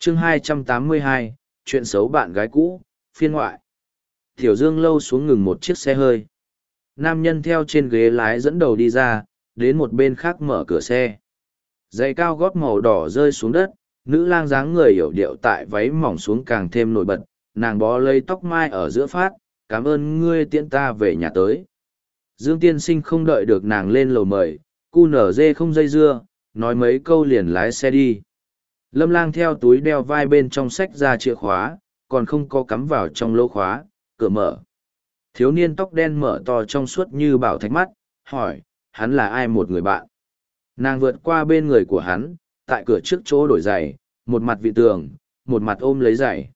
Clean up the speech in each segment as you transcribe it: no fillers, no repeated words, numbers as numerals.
Chương 282, chuyện xấu bạn gái cũ, phiên ngoại. Tiểu Dương Lâu xuống ngừng một chiếc xe hơi. Nam nhân theo trên ghế lái dẫn đầu đi ra, đến một bên khác mở cửa xe. Giày cao gót màu đỏ rơi xuống đất, nữ lang dáng người yểu điệu tại váy mỏng xuống càng thêm nổi bật, nàng bó lấy tóc mai ở giữa phát, cảm ơn ngươi tiễn ta về nhà tới. Dương tiên sinh không đợi được nàng lên lầu mời, cu nở dê không dây dưa, nói mấy câu liền lái xe đi. Lâm lang theo túi đeo vai bên trong xách ra chìa khóa, còn không có cắm vào trong lỗ khóa, cửa mở. Thiếu niên tóc đen mở to trong suốt như bảo thạch mắt, hỏi, hắn là ai một người bạn? Nàng vượt qua bên người của hắn, tại cửa trước chỗ đổi giày, một mặt vị tường, một mặt ôm lấy giày.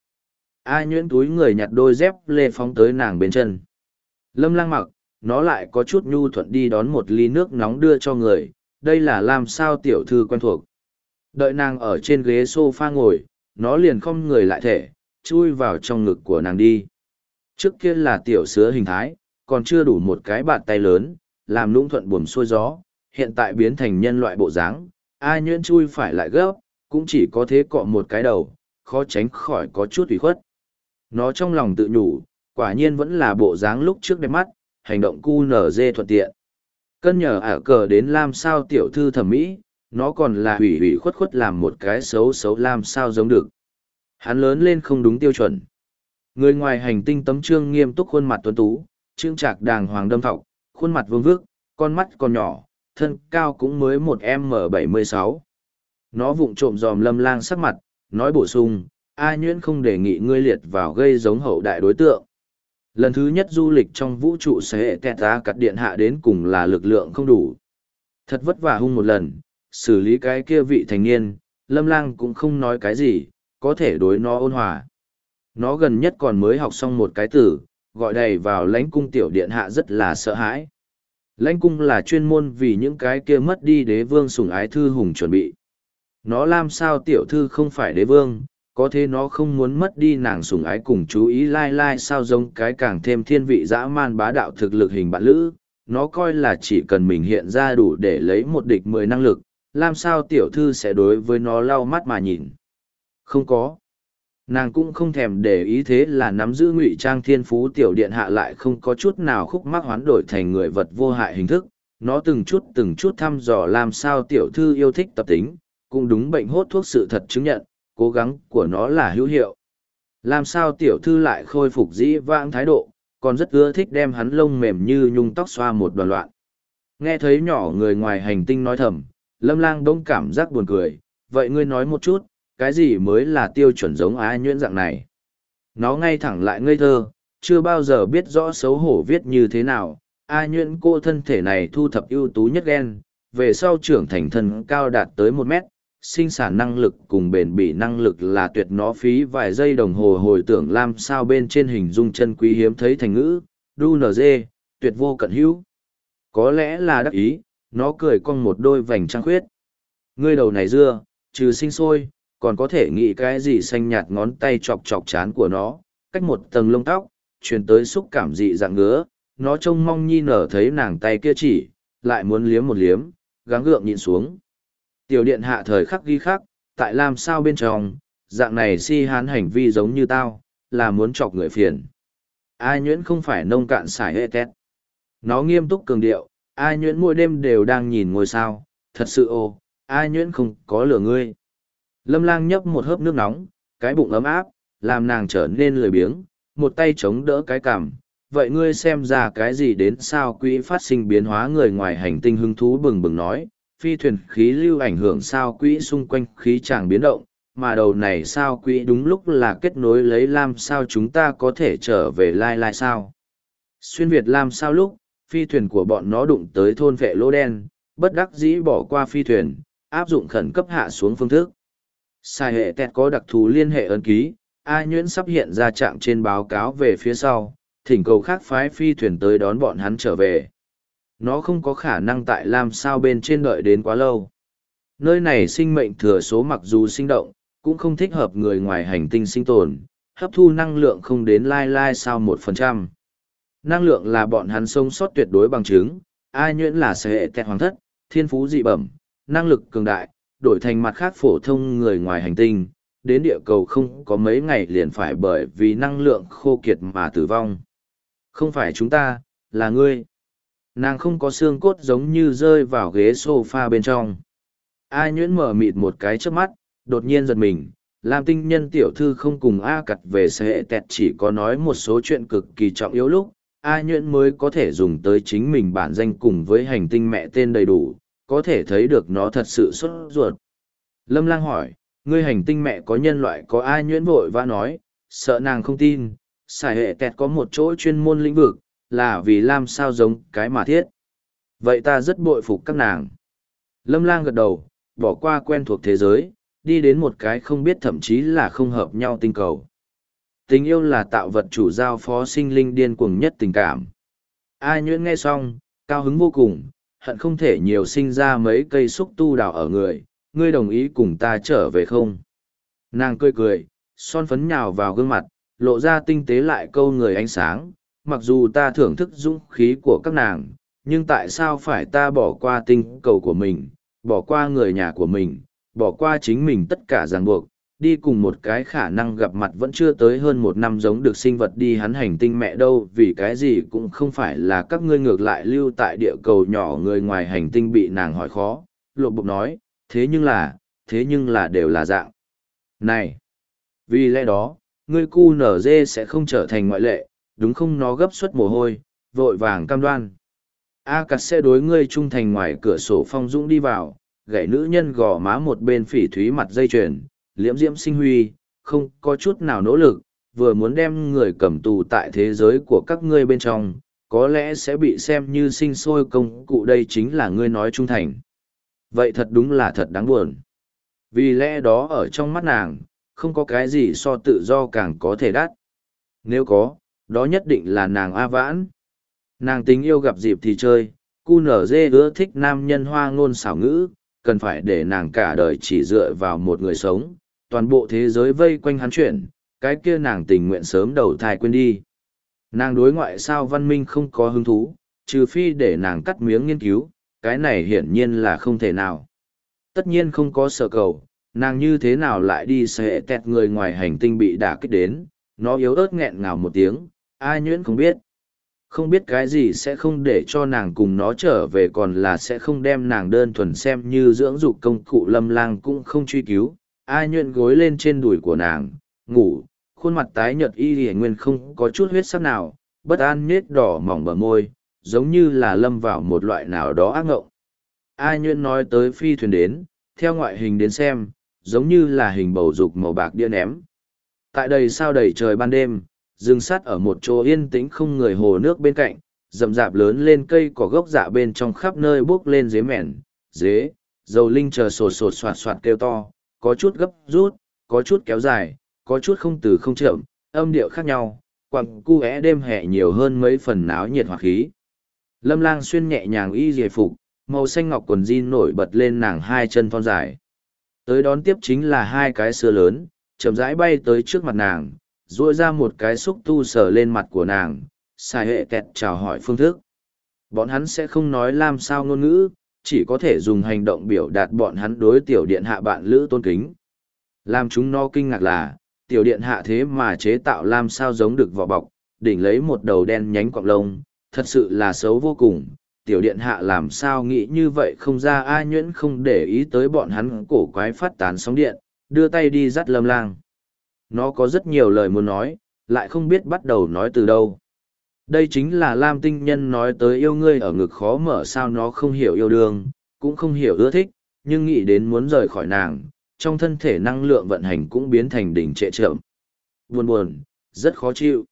A nhuyễn túi người nhặt đôi dép lê phóng tới nàng bên chân. Lâm lang mặc, nó lại có chút nhu thuận đi đón một ly nước nóng đưa cho người, đây là làm sao tiểu thư quen thuộc. Đợi nàng ở trên ghế sofa ngồi, nó liền không người lại thể, chui vào trong ngực của nàng đi. Trước kia là tiểu sứa hình thái, còn chưa đủ một cái bàn tay lớn, làm nũng thuận buồm xuôi gió, hiện tại biến thành nhân loại bộ dáng, ai nhuyễn chui phải lại gấp, cũng chỉ có thế cọ một cái đầu, khó tránh khỏi có chút ủy khuất. Nó trong lòng tự nhủ, quả nhiên vẫn là bộ dáng lúc trước đẹp mắt, hành động cu nở dê thuận tiện. Cân nhờ ả cờ đến làm sao tiểu thư thẩm mỹ, nó còn là ủy khuất khuất làm một cái xấu xấu làm sao giống được. Hắn lớn lên không đúng tiêu chuẩn. Người ngoài hành tinh tấm trương nghiêm túc khuôn mặt tuấn tú, trương trạc đàng hoàng đâm thọc, khuôn mặt vương vước, con mắt còn nhỏ, thân cao cũng mới một m 76. Nó vụng trộm dòm Lâm lang sắc mặt, nói bổ sung, A nhuyễn không đề nghị ngươi liệt vào gây giống hậu đại đối tượng. Lần thứ nhất du lịch trong vũ trụ sẽ tẹt ra cắt điện hạ đến cùng là lực lượng không đủ. Thật vất vả hung một lần, xử lý cái kia vị thành niên, Lâm lang cũng không nói cái gì, có thể đối nó ôn hòa. Nó gần nhất còn mới học xong một cái từ, gọi đầy vào lãnh cung tiểu điện hạ rất là sợ hãi. Lãnh cung là chuyên môn vì những cái kia mất đi đế vương sủng ái thư hùng chuẩn bị. Nó làm sao tiểu thư không phải đế vương, có thế nó không muốn mất đi nàng sủng ái cùng chú ý lai lai sao giống cái càng thêm thiên vị dã man bá đạo thực lực hình bạn lữ. Nó coi là chỉ cần mình hiện ra đủ để lấy một địch 10 năng lực, làm sao tiểu thư sẽ đối với nó lau mắt mà nhìn. Không có. Nàng cũng không thèm để ý thế là nắm giữ ngụy trang thiên phú tiểu điện hạ lại không có chút nào khúc mắc hoán đổi thành người vật vô hại hình thức. Nó từng chút thăm dò làm sao tiểu thư yêu thích tập tính, cũng đúng bệnh hốt thuốc sự thật chứng nhận, cố gắng của nó là hữu hiệu. Làm sao tiểu thư lại khôi phục dĩ vãng thái độ, còn rất ưa thích đem hắn lông mềm như nhung tóc xoa một đoàn loạn. Nghe thấy nhỏ người ngoài hành tinh nói thầm, Lâm lang bỗng cảm giác buồn cười, vậy ngươi nói một chút, cái gì mới là tiêu chuẩn giống A nhuyễn dạng này? Nó ngay thẳng lại ngây thơ, chưa bao giờ biết rõ xấu hổ viết như thế nào. A nhuyễn cô thân thể này thu thập ưu tú nhất gen, về sau trưởng thành thân cao đạt tới 1 mét, sinh sản năng lực cùng bền bỉ năng lực là tuyệt, nó phí vài giây đồng hồ hồi tưởng làm sao bên trên hình dung chân quý hiếm thấy thành ngữ, đu nở dê, tuyệt vô cận hữu. Có lẽ là đắc ý, nó cười cong một đôi vành trăng khuyết. Ngươi đầu này dưa, trừ sinh sôi, còn có thể nghĩ cái gì xanh nhạt ngón tay chọc chọc chán của nó, cách một tầng lông tóc, truyền tới xúc cảm dị dạng ngứa, nó trông mong nhi nở thấy nàng tay kia chỉ, lại muốn liếm một liếm, gắng gượng nhịn xuống. Tiểu điện hạ thời khắc ghi khắc, tại làm sao bên trong, dạng này si hán hành vi giống như tao, là muốn chọc người phiền. Ai nhuyễn không phải nông cạn xài hệ tét. Nó nghiêm túc cường điệu, ai nhuyễn mỗi đêm đều đang nhìn ngôi sao, thật sự ô, ai nhuyễn không có lửa ngươi. Lâm lang nhấp một hớp nước nóng, cái bụng ấm áp, làm nàng trở nên lười biếng, một tay chống đỡ cái cằm. Vậy ngươi xem ra cái gì đến sao quỹ phát sinh biến hóa người ngoài hành tinh hứng thú bừng bừng nói, phi thuyền khí lưu ảnh hưởng sao quỹ xung quanh khí tràng biến động, mà đầu này sao quỹ đúng lúc là kết nối lấy làm sao chúng ta có thể trở về lai lai sao. Xuyên Việt làm sao lúc, phi thuyền của bọn nó đụng tới thôn vệ lỗ đen, bất đắc dĩ bỏ qua phi thuyền, áp dụng khẩn cấp hạ xuống phương thức. Sai hệ tẹt có đặc thù liên hệ ấn ký, A nhuyễn sắp hiện ra trạng trên báo cáo về phía sau, thỉnh cầu khác phái phi thuyền tới đón bọn hắn trở về. Nó không có khả năng tại làm sao bên trên đợi đến quá lâu. Nơi này sinh mệnh thừa số mặc dù sinh động, cũng không thích hợp người ngoài hành tinh sinh tồn, hấp thu năng lượng không đến lai sao 1%. Năng lượng là bọn hắn sống sót tuyệt đối bằng chứng, A nhuyễn là sẽ hệ tẹt hoàng thất, thiên phú dị bẩm, năng lực cường đại, đổi thành mặt khác phổ thông người ngoài hành tinh, đến địa cầu không có mấy ngày liền phải bởi vì năng lượng khô kiệt mà tử vong. Không phải chúng ta, là ngươi. Nàng không có xương cốt giống như rơi vào ghế sofa bên trong. A Nhuyễn mở mịt một cái trước mắt, đột nhiên giật mình. Lam Tinh Nhân tiểu thư không cùng A Cặt về sẽ tẹt, chỉ có nói một số chuyện cực kỳ trọng yếu lúc, A Nhuyễn mới có thể dùng tới chính mình bản danh cùng với hành tinh mẹ tên đầy đủ, có thể thấy được nó thật sự sốt ruột. Lâm Lang hỏi, ngươi hành tinh mẹ có nhân loại có? A Nhuyễn vội vã nói, sợ nàng không tin, xài hệ tẹt có một chỗ chuyên môn lĩnh vực, là vì làm sao giống cái mà thiết. Vậy ta rất bội phục các nàng. Lâm Lang gật đầu, bỏ qua quen thuộc thế giới, đi đến một cái không biết thậm chí là không hợp nhau tinh cầu. Tình yêu là tạo vật chủ giao phó sinh linh điên cuồng nhất tình cảm. A Nhuyễn nghe xong, cao hứng vô cùng, hận không thể nhiều sinh ra mấy cây xúc tu đào ở người, ngươi đồng ý cùng ta trở về không? Nàng cười cười, son phấn nhào vào gương mặt, lộ ra tinh tế lại câu người ánh sáng, mặc dù ta thưởng thức dũng khí của các nàng, nhưng tại sao phải ta bỏ qua tinh cầu của mình, bỏ qua người nhà của mình, bỏ qua chính mình tất cả ràng buộc, đi cùng một cái khả năng gặp mặt vẫn chưa tới hơn 1 năm giống được sinh vật đi hắn hành tinh mẹ đâu, vì cái gì cũng không phải là các ngươi ngược lại lưu tại địa cầu nhỏ. Người ngoài hành tinh bị nàng hỏi khó, lộ bộc nói, thế nhưng là đều là dạng này. Vì lẽ đó, ngươi cu nở dê sẽ không trở thành ngoại lệ, đúng không? Nó gấp suất mồ hôi, vội vàng cam đoan. A Cặt sẽ đối ngươi trung thành. Ngoài cửa sổ phong dũng đi vào, gãy nữ nhân gò má một bên phỉ thúy mặt dây chuyền, liễm diễm sinh huy, không có chút nào nỗ lực, vừa muốn đem người cầm tù tại thế giới của các ngươi bên trong, có lẽ sẽ bị xem như sinh sôi công cụ. Đây chính là ngươi nói trung thành. Vậy thật đúng là thật đáng buồn. Vì lẽ đó ở trong mắt nàng, không có cái gì so tự do càng có thể đắt. Nếu có, đó nhất định là nàng A Vãn. Nàng tình yêu gặp dịp thì chơi, cu nở dê ưa thích nam nhân hoa ngôn xảo ngữ, cần phải để nàng cả đời chỉ dựa vào một người sống, toàn bộ thế giới vây quanh hắn chuyển, cái kia nàng tình nguyện sớm đầu thai quên đi. Nàng đối ngoại sao văn minh không có hứng thú, trừ phi để nàng cắt miếng nghiên cứu, cái này hiển nhiên là không thể nào. Tất nhiên không có sở cầu, nàng như thế nào lại đi sẽ tẹt người ngoài hành tinh bị đả kích đến, nó yếu ớt nghẹn ngào một tiếng, A Nhuyễn không biết. Không biết cái gì sẽ không để cho nàng cùng nó trở về, còn là sẽ không đem nàng đơn thuần xem như dưỡng dục công cụ. Lâm Lang cũng không truy cứu. A Nhuyễn gối lên trên đùi của nàng, ngủ, khuôn mặt tái nhợt y lìa nguyên không có chút huyết sắc nào, bất an nết đỏ mỏng bờ môi, giống như là lâm vào một loại nào đó ác ngộng. A Nhuyễn nói tới phi thuyền đến, theo ngoại hình đến xem, giống như là hình bầu dục màu bạc đĩa ném. Tại đây sao đầy trời ban đêm, dừng sát ở một chỗ yên tĩnh không người hồ nước bên cạnh, rậm rạp lớn lên cây cỏ gốc dạ bên trong khắp nơi bốc lên dế mẻn, dế, dầu linh chờ sột sột soạt soạt kêu to, có chút gấp rút, có chút kéo dài, có chút không từ không chậm, âm điệu khác nhau, quặng cu é đêm hè nhiều hơn mấy phần náo nhiệt hoặc khí. Lâm Lang xuyên nhẹ nhàng y dề phục, màu xanh ngọc quần jean nổi bật lên nàng hai chân thon dài. Tới đón tiếp chính là hai cái sữa lớn, chậm rãi bay tới trước mặt nàng, duỗi ra một cái xúc tu sờ lên mặt của nàng, xài hệ kẹt chào hỏi phương thức. Bọn hắn sẽ không nói làm sao ngôn ngữ, chỉ có thể dùng hành động biểu đạt bọn hắn đối tiểu điện hạ bạn lữ tôn kính. Làm chúng nó kinh ngạc là, tiểu điện hạ thế mà chế tạo làm sao giống được vỏ bọc, đỉnh lấy một đầu đen nhánh quặng lông, thật sự là xấu vô cùng. Tiểu điện hạ làm sao nghĩ như vậy không ra. A Nhuyễn không để ý tới bọn hắn cổ quái phát tán sóng điện, đưa tay đi dắt Lâm Lang. Nó có rất nhiều lời muốn nói, lại không biết bắt đầu nói từ đâu. Đây chính là Lam Tinh Nhân nói tới yêu ngươi ở ngực khó mở. Sao nó không hiểu yêu đương, cũng không hiểu ưa thích, nhưng nghĩ đến muốn rời khỏi nàng, trong thân thể năng lượng vận hành cũng biến thành đỉnh trệ chậm. Buồn buồn, rất khó chịu.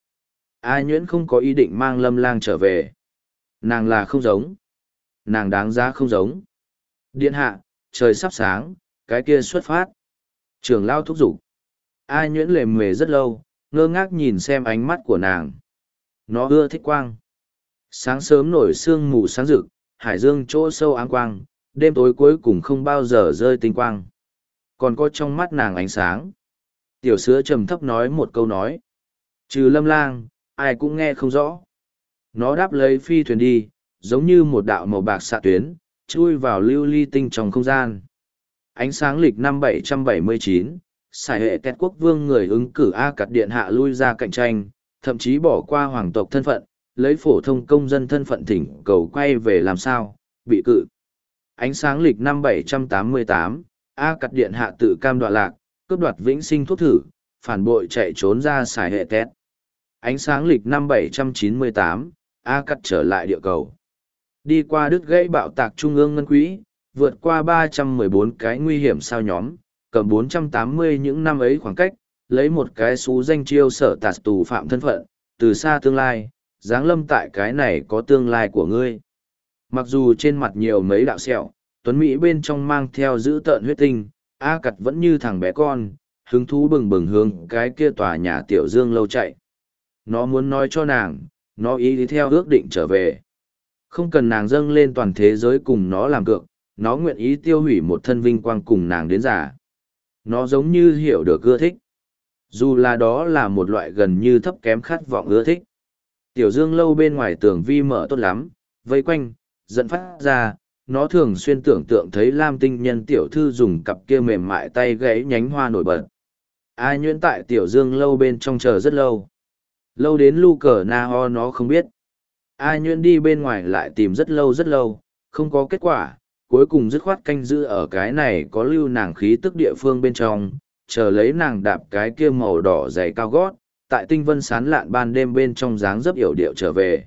A Nhuyễn không có ý định mang Lâm Lang trở về. Nàng là không giống. Nàng đáng giá không giống. Điện hạ, trời sắp sáng, cái kia xuất phát. Trưởng lao thúc giục. A Nhuyễn lề mề rất lâu, ngơ ngác nhìn xem ánh mắt của nàng. Nó ưa thích quang. Sáng sớm nổi sương mù sáng rực, hải dương chỗ sâu áng quang, đêm tối cuối cùng không bao giờ rơi tinh quang. Còn có trong mắt nàng ánh sáng. Tiểu sứa trầm thấp nói một câu nói. Trừ Lâm Lang, ai cũng nghe không rõ. Nó đáp lấy phi thuyền đi, giống như một đạo màu bạc xạ tuyến, chui vào lưu ly tinh trong không gian. Ánh sáng lịch năm 779, Sải hệ tẹt quốc vương người ứng cử A Cặt Điện Hạ lui ra cạnh tranh, thậm chí bỏ qua hoàng tộc thân phận, lấy phổ thông công dân thân phận thỉnh cầu quay về làm sao, bị cự. Ánh sáng lịch năm 788, A Cặt Điện Hạ tự cam đoạ lạc, cướp đoạt vĩnh sinh thuốc thử, phản bội chạy trốn ra Sải hệ tẹt. Ánh sáng lịch năm 798, A Cặt trở lại địa cầu. Đi qua đứt gãy bạo tạc trung ương ngân quỹ, vượt qua 314 cái nguy hiểm sao nhóm, cầm 480 những năm ấy khoảng cách, lấy một cái xú danh chiêu sở tạt tù phạm thân phận, từ xa tương lai, giáng lâm tại cái này có tương lai của ngươi. Mặc dù trên mặt nhiều mấy đạo sẹo, Tuấn Mỹ bên trong mang theo giữ tợn huyết tinh, A Cặt vẫn như thằng bé con, hứng thú bừng bừng hướng cái kia tòa nhà tiểu dương lâu chạy. Nó muốn nói cho nàng, nó ý đi theo ước định trở về. Không cần nàng dâng lên toàn thế giới cùng nó làm cược, nó nguyện ý tiêu hủy một thân vinh quang cùng nàng đến già. Nó giống như hiểu được ưa thích. Dù là đó là một loại gần như thấp kém khát vọng ưa thích. Tiểu dương lâu bên ngoài tường vi mở tốt lắm, vây quanh, dẫn phát ra, nó thường xuyên tưởng tượng thấy Lam Tinh Nhân tiểu thư dùng cặp kia mềm mại tay gãy nhánh hoa nổi bật. Ai nhuyễn tại tiểu dương lâu bên trong chờ rất lâu. Lâu đến lu cờ na ho nó không biết. Ai nhuyễn đi bên ngoài lại tìm rất lâu, không có kết quả, cuối cùng dứt khoát canh giữ ở cái này có lưu nàng khí tức địa phương bên trong, chờ lấy nàng đạp cái kia màu đỏ dày cao gót, tại tinh vân sán lạn ban đêm bên trong dáng dấp yểu điệu trở về.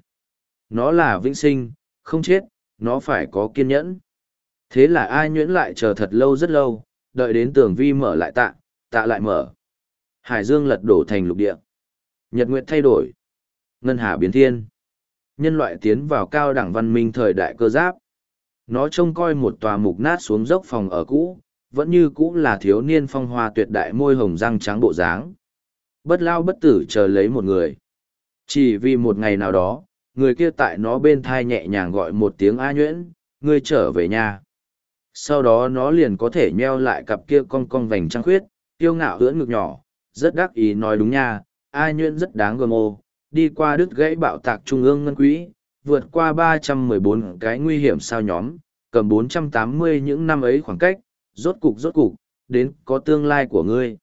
Nó là vĩnh sinh, không chết, nó phải có kiên nhẫn. Thế là ai nhuyễn lại chờ thật lâu rất lâu, đợi đến tường vi mở lại tạ lại mở. Hải dương lật đổ thành lục địa. Nhật nguyệt thay đổi. Ngân hà biến thiên. Nhân loại tiến vào cao đẳng văn minh thời đại cơ giáp. Nó trông coi một tòa mục nát xuống dốc phòng ở cũ, vẫn như cũ là thiếu niên phong hoa tuyệt đại môi hồng răng trắng bộ dáng. Bất lao bất tử chờ lấy một người. Chỉ vì một ngày nào đó, người kia tại nó bên thai nhẹ nhàng gọi một tiếng A nhuyễn, ngươi trở về nhà. Sau đó nó liền có thể nheo lại cặp kia cong vành trăng khuyết, kiêu ngạo ưỡn ngực nhỏ, rất đắc ý nói đúng nha, A nhuyễn rất đáng gờm ô, đi qua đứt gãy bạo tạc trung ương ngân quỹ, vượt qua 314 cái nguy hiểm sao nhóm, cầm 480 những năm ấy khoảng cách, rốt cục, đến có tương lai của ngươi.